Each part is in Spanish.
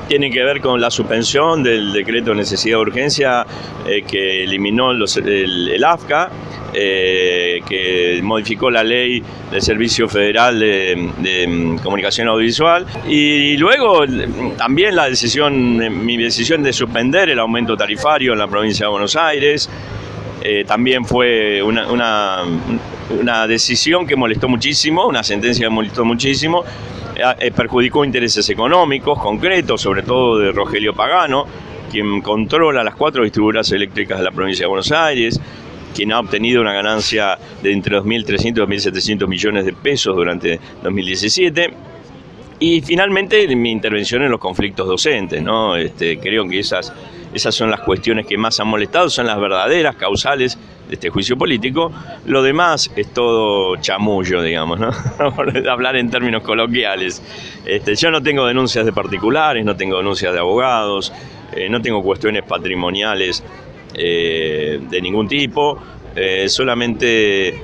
tienen que ver con la suspensión del decreto de necesidad de urgencia que eliminó el AFCA, que modificó la ley del Servicio Federal de Comunicación Audiovisual, y luego también mi decisión de suspender el aumento tarifario en la provincia de Buenos Aires. También fue una decisión que molestó muchísimo, una sentencia que molestó muchísimo, perjudicó intereses económicos concretos, sobre todo de Rogelio Pagano, quien controla las 4 distribuidoras eléctricas de la provincia de Buenos Aires, quien ha obtenido una ganancia de entre 2.300 y 2.700 millones de pesos durante 2017. Y finalmente mi intervención en los conflictos docentes, ¿no? Creo que esas son las cuestiones que más han molestado, son las verdaderas causales de este juicio político. Lo demás es todo chamullo, digamos, ¿no? Hablar en términos coloquiales. Yo no tengo denuncias de particulares, no tengo denuncias de abogados, no tengo cuestiones patrimoniales de ningún tipo, solamente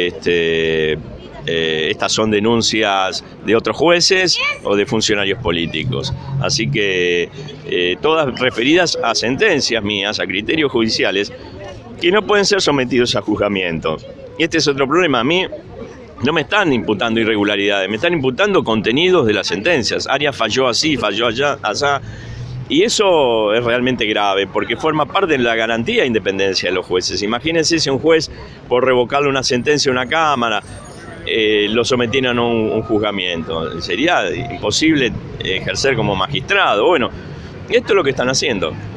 estas son denuncias de otros jueces o de funcionarios políticos. Así que todas referidas a sentencias mías, a criterios judiciales, que no pueden ser sometidos a juzgamiento. Y este es otro problema. A mí no me están imputando irregularidades, me están imputando contenidos de las sentencias. Arias falló así, falló allá. Y eso es realmente grave, porque forma parte de la garantía de independencia de los jueces. Imagínense si un juez, por revocarle una sentencia a una cámara, lo sometieran a un juzgamiento. Sería imposible ejercer como magistrado. Bueno, esto es lo que están haciendo.